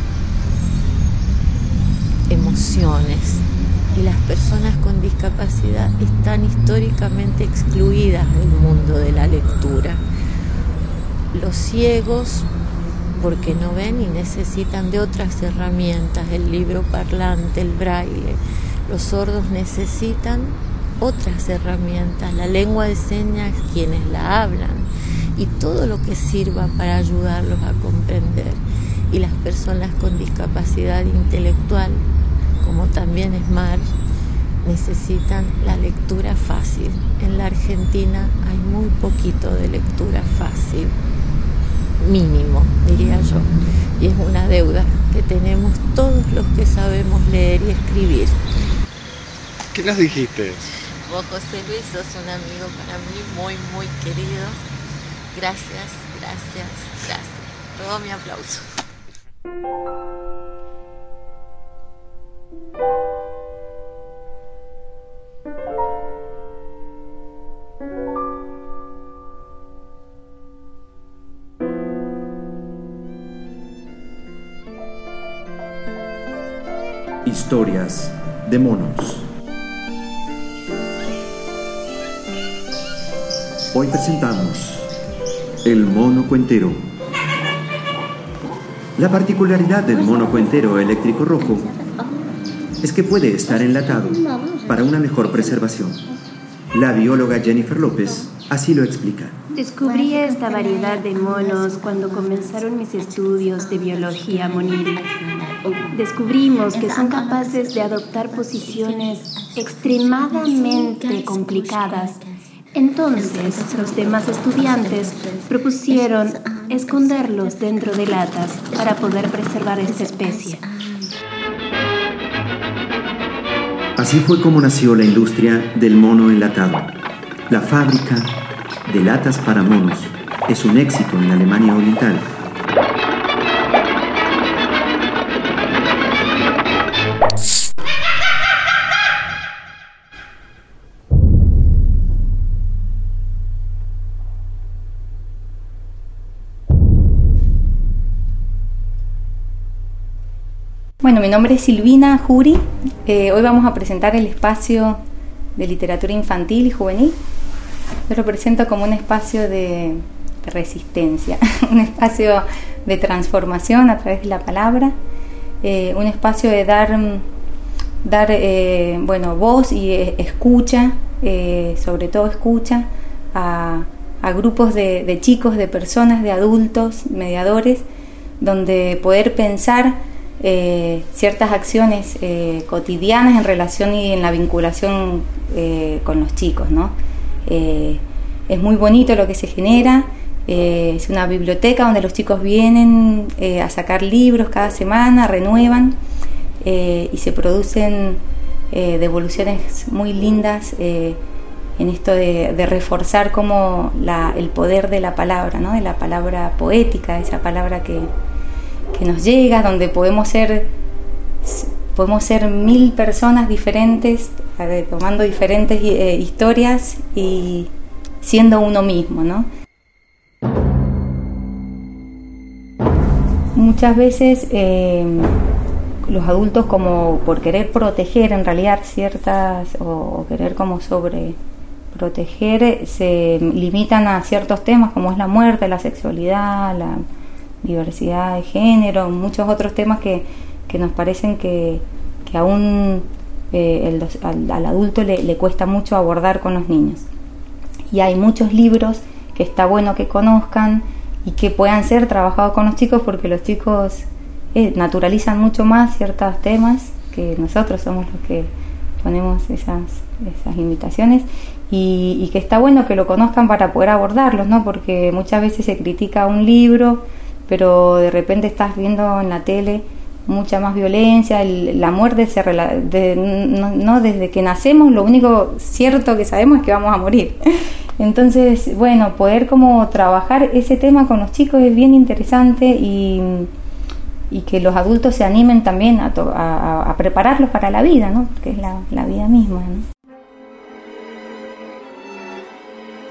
emociones. Y las personas con discapacidad están históricamente excluidas del mundo de la lectura. Los ciegos, porque no ven y necesitan de otras herramientas, el libro parlante, el braille. Los sordos necesitan otras herramientas, la lengua de señas, quienes la hablan, y todo lo que sirva para ayudarlos a comprender. Y las personas con discapacidad intelectual, como también es Mar, necesitan la lectura fácil. En la Argentina hay muy poquito de lectura fácil, mínimo, diría yo, y es una deuda que tenemos todos los que sabemos leer y escribir. ¿Qué nos dijiste? Vos, José Luis, sos un amigo para mí muy, muy querido. Gracias, gracias, gracias. Todo mi aplauso. Historias de monos. Hoy presentamos El mono cuentero. La particularidad del mono cuentero eléctrico rojo es que puede estar enlatado para una mejor preservación. La bióloga Jennifer López así lo explica. Descubrí esta variedad de monos cuando comenzaron mis estudios de biología monil. Descubrimos que son capaces de adoptar posiciones extremadamente complicadas. Entonces, los demás estudiantes propusieron esconderlos dentro de latas para poder preservar esta especie. Así fue como nació la industria del mono enlatado. La fábrica de latas para monos es un éxito en Alemania Oriental. Bueno, mi nombre es Silvina Jury. Hoy vamos a presentar el espacio de literatura infantil y juvenil. Yo lo presento como un espacio de resistencia, un espacio de transformación a través de la palabra, un espacio de dar voz y escucha, sobre todo escucha, a grupos de chicos, de personas, de adultos, mediadores, donde poder pensar ciertas acciones cotidianas en relación y en la vinculación con los chicos, ¿no? Es muy bonito lo que se genera. Es una biblioteca donde los chicos vienen a sacar libros cada semana, renuevan y se producen devoluciones muy lindas en esto de reforzar como el poder de la palabra, ¿no? De la palabra poética, esa palabra que nos llega, donde podemos ser 1000 personas diferentes, tomando diferentes historias y siendo uno mismo, ¿no? Muchas veces los adultos, como por querer proteger en realidad o querer como sobreproteger, se limitan a ciertos temas como es la muerte, la sexualidad, la diversidad de género, muchos otros temas que nos parecen que aún al adulto le cuesta mucho abordar con los niños. Y hay muchos libros que está bueno que conozcan y que puedan ser trabajados con los chicos, porque los chicos naturalizan mucho más ciertos temas que nosotros somos los que ponemos esas limitaciones, y que está bueno que lo conozcan para poder abordarlos, ¿no? Porque muchas veces se critica un libro, pero de repente estás viendo en la tele mucha más violencia, la muerte no desde que nacemos, lo único cierto que sabemos es que vamos a morir. Entonces, bueno, poder como trabajar ese tema con los chicos es bien interesante, y que los adultos se animen también a prepararlos para la vida, ¿no? Porque es la vida misma, ¿no?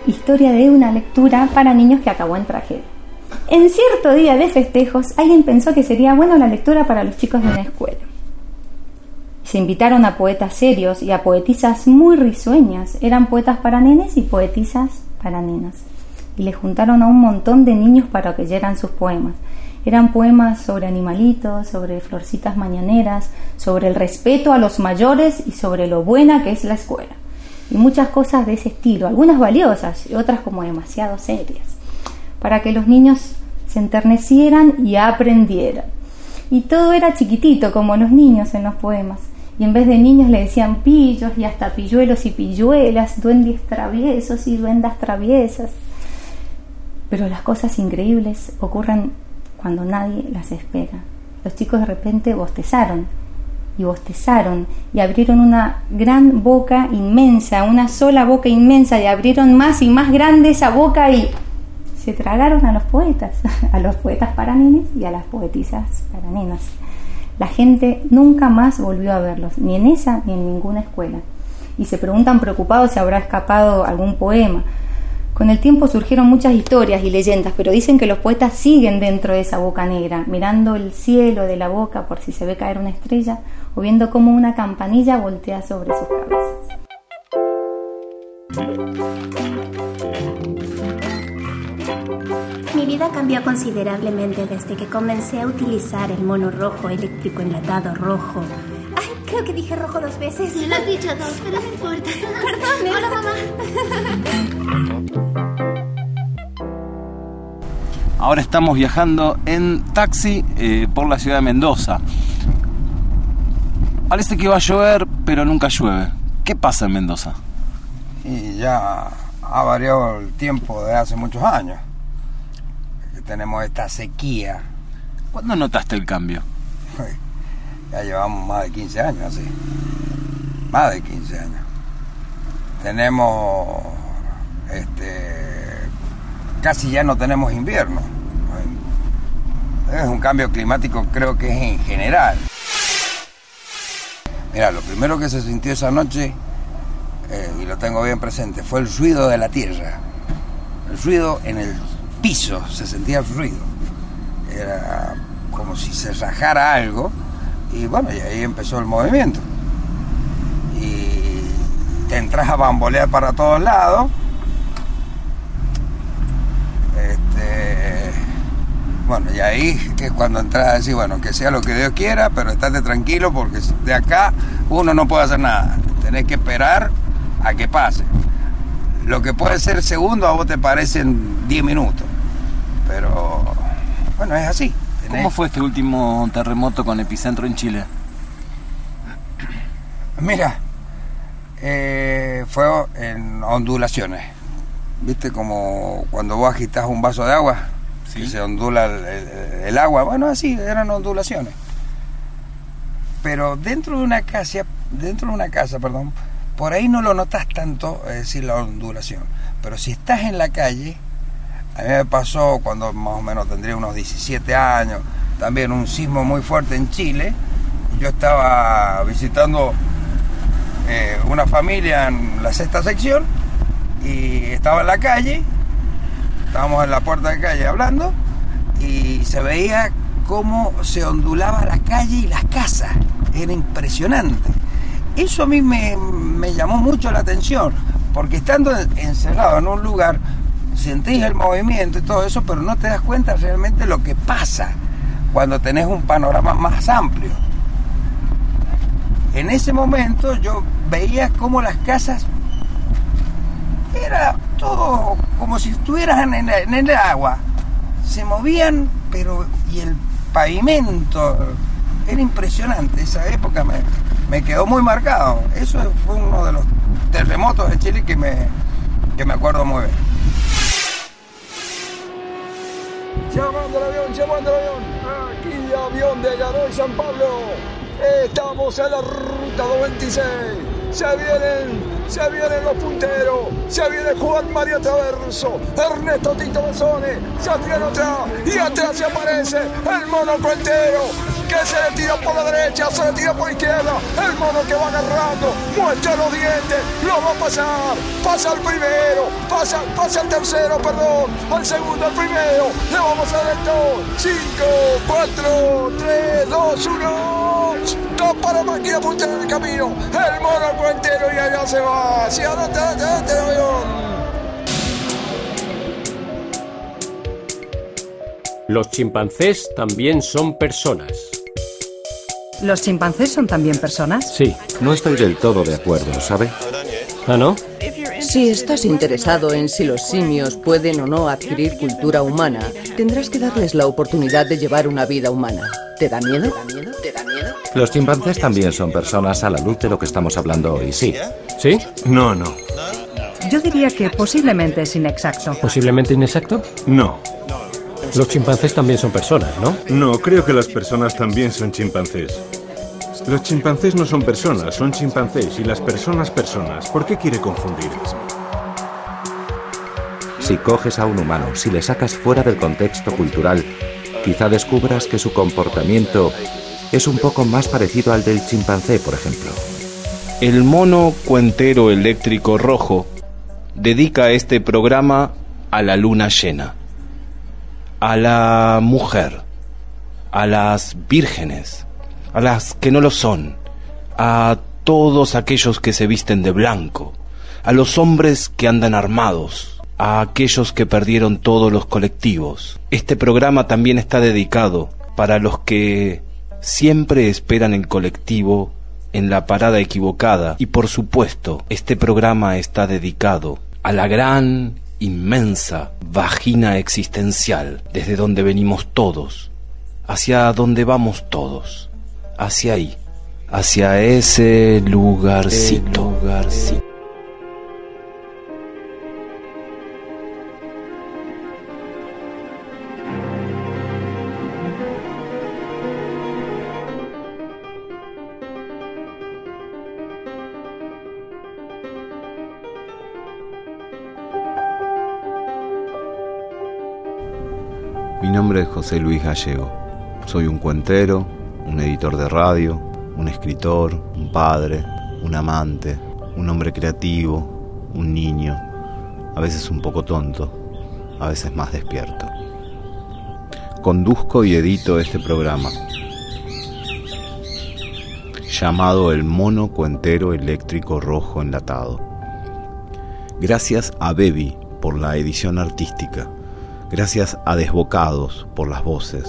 historia de una lectura para niños que acabó en tragedia. En cierto día de festejos, alguien pensó que sería bueno la lectura para los chicos de una escuela. Se invitaron a poetas serios y a poetisas muy risueñas. Eran poetas para nenes y poetisas para nenas. Y le juntaron a un montón de niños para que leyeran sus poemas. Eran poemas sobre animalitos, sobre florcitas mañaneras, sobre el respeto a los mayores y sobre lo buena que es la escuela. Y muchas cosas de ese estilo, algunas valiosas y otras como demasiado serias, para que los niños se enternecieran y aprendieran. Y todo era chiquitito, como los niños en los poemas. Y en vez de niños le decían pillos y hasta pilluelos y pilluelas, duendes traviesos y duendas traviesas. Pero las cosas increíbles ocurren cuando nadie las espera. Los chicos de repente bostezaron y abrieron una gran boca inmensa, una sola boca inmensa, y abrieron más y más grande esa boca y se tragaron a los poetas para nenes y a las poetisas para nenas. La gente nunca más volvió a verlos, ni en esa ni en ninguna escuela, y se preguntan preocupados si habrá escapado algún poema. Con el tiempo surgieron muchas historias y leyendas, pero dicen que los poetas siguen dentro de esa boca negra, mirando el cielo de la boca por si se ve caer una estrella, o viendo cómo una campanilla voltea sobre sus cabezas. Mi vida cambió considerablemente desde que comencé a utilizar el mono rojo eléctrico enlatado rojo. Ay, creo que dije rojo 2 veces. Sí, lo has dicho 2, pero no importa. Perdón. Hola, mamá. Ahora estamos viajando en taxi por la ciudad de Mendoza. Parece que va a llover, pero nunca llueve. ¿Qué pasa en Mendoza? Y ya ha variado el tiempo de hace muchos años. Tenemos esta sequía. ¿Cuándo notaste el cambio? Ya llevamos más de 15 años así. Más de 15 años. Tenemos casi ya no tenemos invierno. Es un cambio climático, creo que es en general. Mira, lo primero que se sintió esa noche, y lo tengo bien presente, fue el ruido de la tierra. El ruido en el piso, se sentía el ruido. Era como si se rajara algo, y bueno, y ahí empezó el movimiento. Y te entras a bambolear para todos lados. Bueno, y ahí que es cuando entras a decir, bueno, que sea lo que Dios quiera, pero estate tranquilo porque de acá uno no puede hacer nada. Tenés que esperar a que pase. Lo que puede ser segundo a vos te parecen 10 minutos. Pero, bueno, es así. ¿Cómo fue este último terremoto con epicentro en Chile? Mira, fue en ondulaciones. ¿Viste? Como cuando vos agitas un vaso de agua, ¿sí? Que se ondula el agua. Bueno, así, eran ondulaciones. Pero dentro de una casa, por ahí no lo notas tanto, es decir, la ondulación. Pero si estás en la calle, a mí me pasó cuando más o menos tendría unos 17 años, también un sismo muy fuerte en Chile. Yo estaba visitando una familia en la 6ª sección y estaba en la calle, estábamos en la puerta de calle hablando y se veía cómo se ondulaba la calle y las casas. Era impresionante. Eso a mí me llamó mucho la atención, porque estando encerrado en un lugar sentís el movimiento y todo eso, pero no te das cuenta realmente lo que pasa cuando tenés un panorama más amplio. En ese momento yo veía cómo las casas, era todo como si estuvieras en el agua, se movían, pero y el pavimento era impresionante. Esa época me quedó muy marcado. Eso fue uno de los terremotos de Chile que me acuerdo muy bien. Llamando el avión, aquí avión de Garoy San Pablo, estamos en la ruta 96, se vienen Se vienen los punteros, se viene Juan María Traverso, Ernesto Tito Besone, Santiago atrás, y atrás se aparece el mono cuentero, que se le tira por la derecha, se le tira por la izquierda, el mono que va agarrando, muestra los dientes, lo va a pasar, pasa al primero, pasa al tercero, perdón, al segundo, al primero, le vamos a dar el todo, 5, 4, 3, 2, 1, dos para máquina puntera en el camino, el mono cuentero y allá se va, hacia adelante el avión. Los chimpancés también son personas. ¿Los chimpancés son también personas? Sí. No estoy del todo de acuerdo, ¿sabe? ¿Ah, no? Si estás interesado en si los simios pueden o no adquirir cultura humana, tendrás que darles la oportunidad de llevar una vida humana. ¿Te da miedo? Los chimpancés también son personas a la luz de lo que estamos hablando hoy, sí. ¿Sí? No. Yo diría que posiblemente es inexacto. ¿Posiblemente inexacto? No. Los chimpancés también son personas, ¿no? No, creo que las personas también son chimpancés. Los chimpancés no son personas, son chimpancés y las personas personas. ¿Por qué quiere confundir? Si coges a un humano, si le sacas fuera del contexto cultural, quizá descubras que su comportamiento es un poco más parecido al del chimpancé, por ejemplo. El mono cuentero eléctrico rojo dedica este programa a la luna llena, a la mujer, a las vírgenes, a las que no lo son, a todos aquellos que se visten de blanco, a los hombres que andan armados, a aquellos que perdieron todos los colectivos. Este programa también está dedicado para los que siempre esperan el colectivo en la parada equivocada. Y por supuesto, este programa está dedicado a la gran, inmensa vagina existencial, desde donde venimos todos, hacia donde vamos todos, hacia ahí, hacia ese lugarcito. Mi nombre es José Luis Gallego. Soy un cuentero, un editor de radio, un escritor, un padre, un amante, un hombre creativo, un niño, a veces un poco tonto, a veces más despierto. Conduzco y edito este programa, llamado El Mono Cuentero Eléctrico Rojo Enlatado. Gracias a Bebi por la edición artística. Gracias a Desbocados por las voces.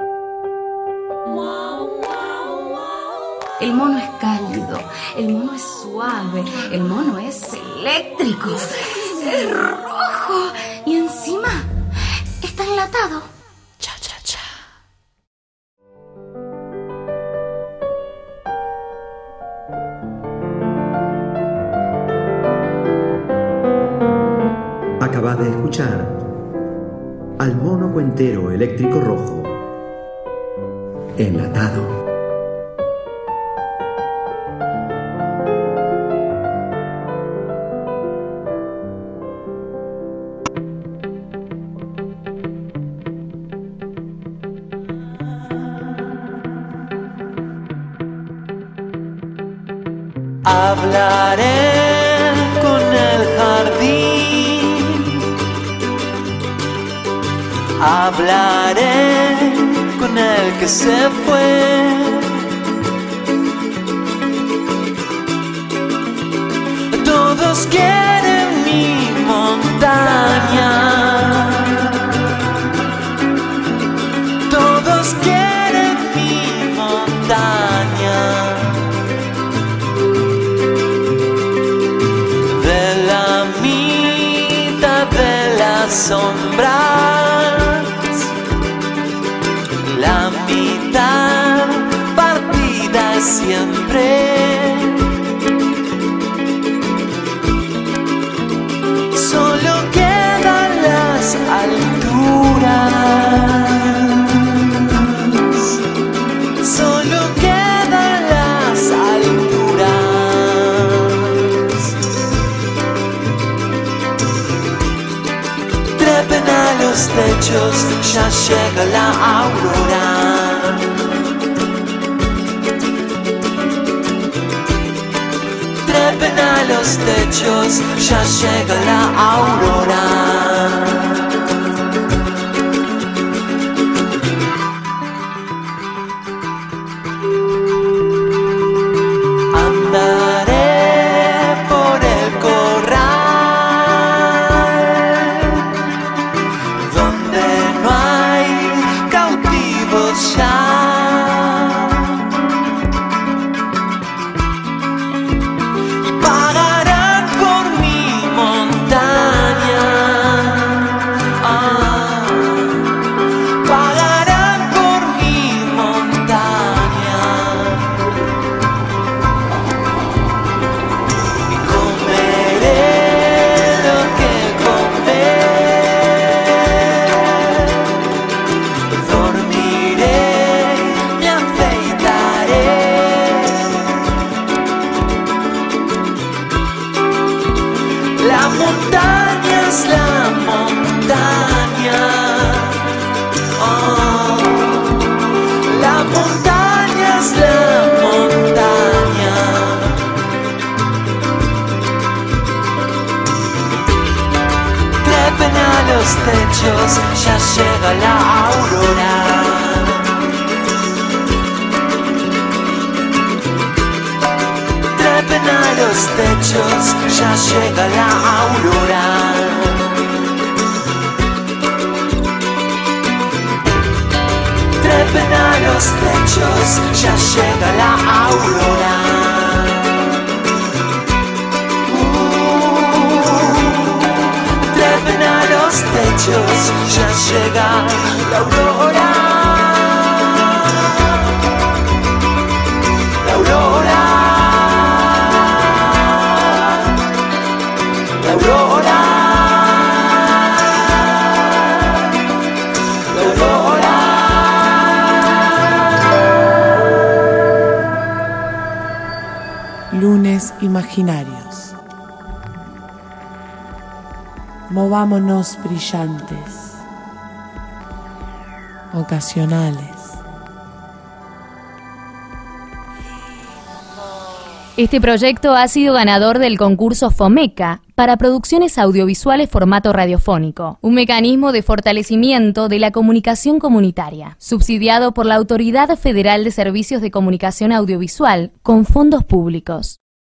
El mono es cálido, el mono es suave, el mono es eléctrico, es rojo y encima está enlatado. Cha, cha, cha. Acaba de escuchar al mono cuentero eléctrico rojo enlatado. Hablaré con el jardín, hablaré con el que se fue. Todos quieren mi montaña, todos quieren mi montaña. De la mitad de las sombras, la mitad partida siempre. Solo quedan las alturas, solo quedan las alturas. los techos, ya llega la aurora. Trepen a los techos, ya llega la aurora. Los techos, ya llega la aurora. Trepen a los techos, ya llega la aurora. Trepen a los techos, ya llega la aurora. Los techos, ya llega la aurora. La aurora. La aurora. La aurora. Lunes imaginarios. Movámonos brillantes, ocasionales. Este proyecto ha sido ganador del concurso FOMECA para producciones audiovisuales formato radiofónico, un mecanismo de fortalecimiento de la comunicación comunitaria, subsidiado por la Autoridad Federal de Servicios de Comunicación Audiovisual con fondos públicos.